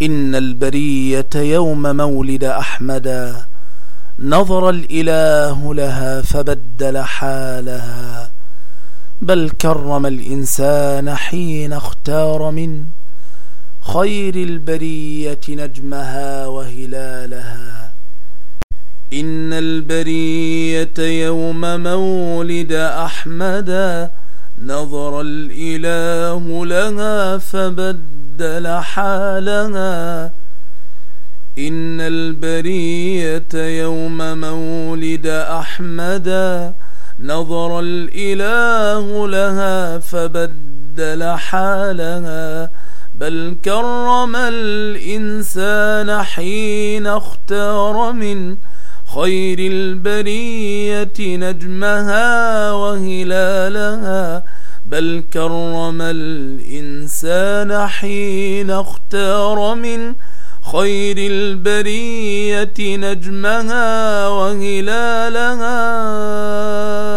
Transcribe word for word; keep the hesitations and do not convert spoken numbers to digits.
إن البرية يوم مولد أحمدا نظر الإله لها فبدل حالها، بل كرم الإنسان حين اختار من خير البرية نجمها وهلالها. إن البرية يوم مولد أحمدا نظر الإله لها فبدل حالها. إن البرية يوم مولد أحمدا نظر الإله لها فبدل حالها، بل كرم الإنسان حين اختار من خير البرية نجمها وهلالها. بل كرم الإنسان حين اختار من خير البرية نجمها وهلالها.